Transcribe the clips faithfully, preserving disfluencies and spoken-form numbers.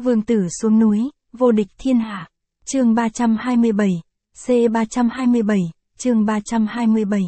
Vương tử xuống núi, vô địch thiên hạ. Chương ba trăm hai mươi bảy, C ba trăm hai mươi bảy, chương ba trăm hai mươi bảy.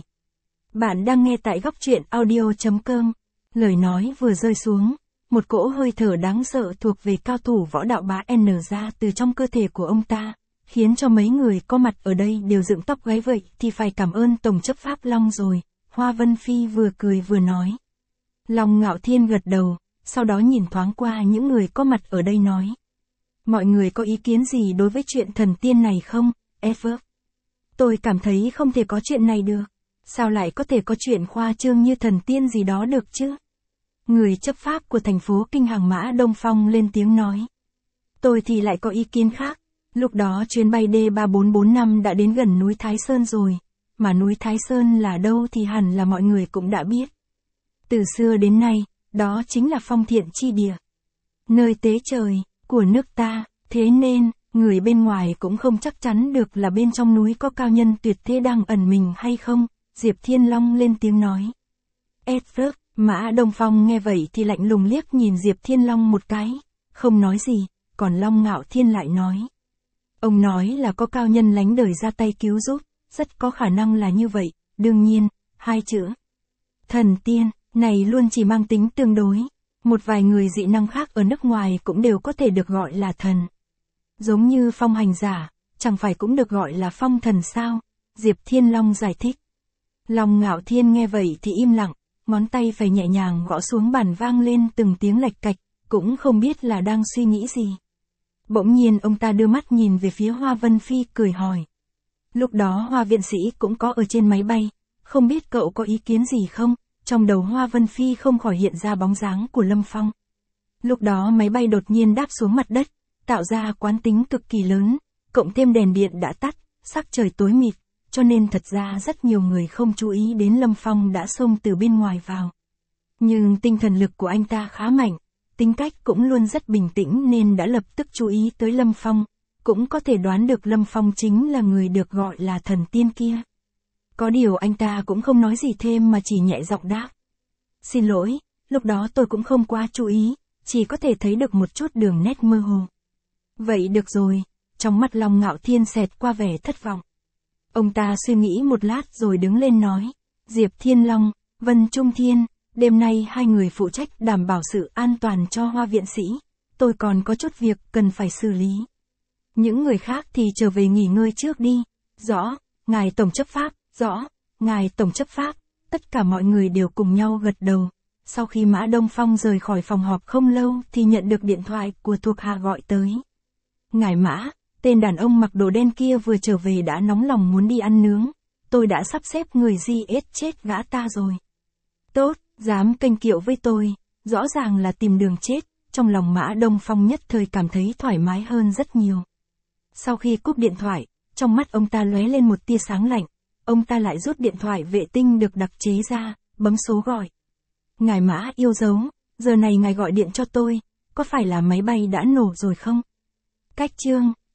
Bạn đang nghe tại góc truyện audio.com. Lời nói vừa rơi xuống, một cỗ hơi thở đáng sợ thuộc về cao thủ võ đạo bá N ra từ trong cơ thể của ông ta, khiến cho mấy người có mặt ở đây đều dựng tóc gáy. Vậy thì phải cảm ơn Tổng chấp pháp Long rồi, Hoa Vân Phi vừa cười vừa nói. Long Ngạo Thiên gật đầu, sau đó nhìn thoáng qua những người có mặt ở đây nói. Mọi người có ý kiến gì đối với chuyện thần tiên này không, F? Tôi cảm thấy không thể có chuyện này được. Sao lại có thể có chuyện khoa trương như thần tiên gì đó được chứ? Người chấp pháp của thành phố Kinh Hàng Mã Đông Phong lên tiếng nói. Tôi thì lại có ý kiến khác. Lúc đó chuyến bay D ba bốn bốn năm đã đến gần núi Thái Sơn rồi. Mà núi Thái Sơn là đâu thì hẳn là mọi người cũng đã biết. Từ xưa đến nay, đó chính là phong thiện chi địa. Nơi tế trời, của nước ta, thế nên, người bên ngoài cũng không chắc chắn được là bên trong núi có cao nhân tuyệt thế đang ẩn mình hay không, Diệp Thiên Long lên tiếng nói. Edward, Mã Đông Phong nghe vậy thì lạnh lùng liếc nhìn Diệp Thiên Long một cái, không nói gì, còn Long Ngạo Thiên lại nói. Ông nói là có cao nhân lánh đời ra tay cứu giúp, rất có khả năng là như vậy, đương nhiên, hai chữ. Thần tiên, này luôn chỉ mang tính tương đối. Một vài người dị năng khác ở nước ngoài cũng đều có thể được gọi là thần. Giống như phong hành giả, chẳng phải cũng được gọi là phong thần sao? Diệp Thiên Long giải thích. Long Ngạo Thiên nghe vậy thì im lặng, ngón tay phải nhẹ nhàng gõ xuống bàn vang lên từng tiếng lạch cạch, cũng không biết là đang suy nghĩ gì. Bỗng nhiên ông ta đưa mắt nhìn về phía Hoa Vân Phi cười hỏi. Lúc đó Hoa viện sĩ cũng có ở trên máy bay, không biết cậu có ý kiến gì không? Trong đầu Hoa Vân Phi không khỏi hiện ra bóng dáng của Lâm Phong. Lúc đó máy bay đột nhiên đáp xuống mặt đất, tạo ra quán tính cực kỳ lớn, cộng thêm đèn điện đã tắt, sắc trời tối mịt, cho nên thật ra rất nhiều người không chú ý đến Lâm Phong đã xông từ bên ngoài vào. Nhưng tinh thần lực của anh ta khá mạnh, tính cách cũng luôn rất bình tĩnh nên đã lập tức chú ý tới Lâm Phong, cũng có thể đoán được Lâm Phong chính là người được gọi là thần tiên kia. Có điều anh ta cũng không nói gì thêm mà chỉ nhẹ giọng đáp. Xin lỗi, lúc đó tôi cũng không quá chú ý, chỉ có thể thấy được một chút đường nét mơ hồ. Vậy được rồi, trong mắt Long Ngạo Thiên xẹt qua vẻ thất vọng. Ông ta suy nghĩ một lát rồi đứng lên nói. Diệp Thiên Long, Vân Trung Thiên, đêm nay hai người phụ trách đảm bảo sự an toàn cho Hoa viện sĩ. Tôi còn có chút việc cần phải xử lý. Những người khác thì trở về nghỉ ngơi trước đi. Rõ, ngài Tổng chấp pháp. Rõ, ngài Tổng chấp pháp, tất cả mọi người đều cùng nhau gật đầu. Sau khi Mã Đông Phong rời khỏi phòng họp không lâu thì nhận được điện thoại của thuộc hạ gọi tới. Ngài Mã, tên đàn ông mặc đồ đen kia vừa trở về đã nóng lòng muốn đi ăn nướng. Tôi đã sắp xếp người di ết chết gã ta rồi. Tốt, dám kênh kiệu với tôi, rõ ràng là tìm đường chết. Trong lòng Mã Đông Phong nhất thời cảm thấy thoải mái hơn rất nhiều. Sau khi cúp điện thoại, trong mắt ông ta lóe lên một tia sáng lạnh. Ông ta lại rút điện thoại vệ tinh được đặc chế ra, bấm số gọi. Ngài Mã yêu dấu, giờ này ngài gọi điện cho tôi, có phải là máy bay đã nổ rồi không? Cách chương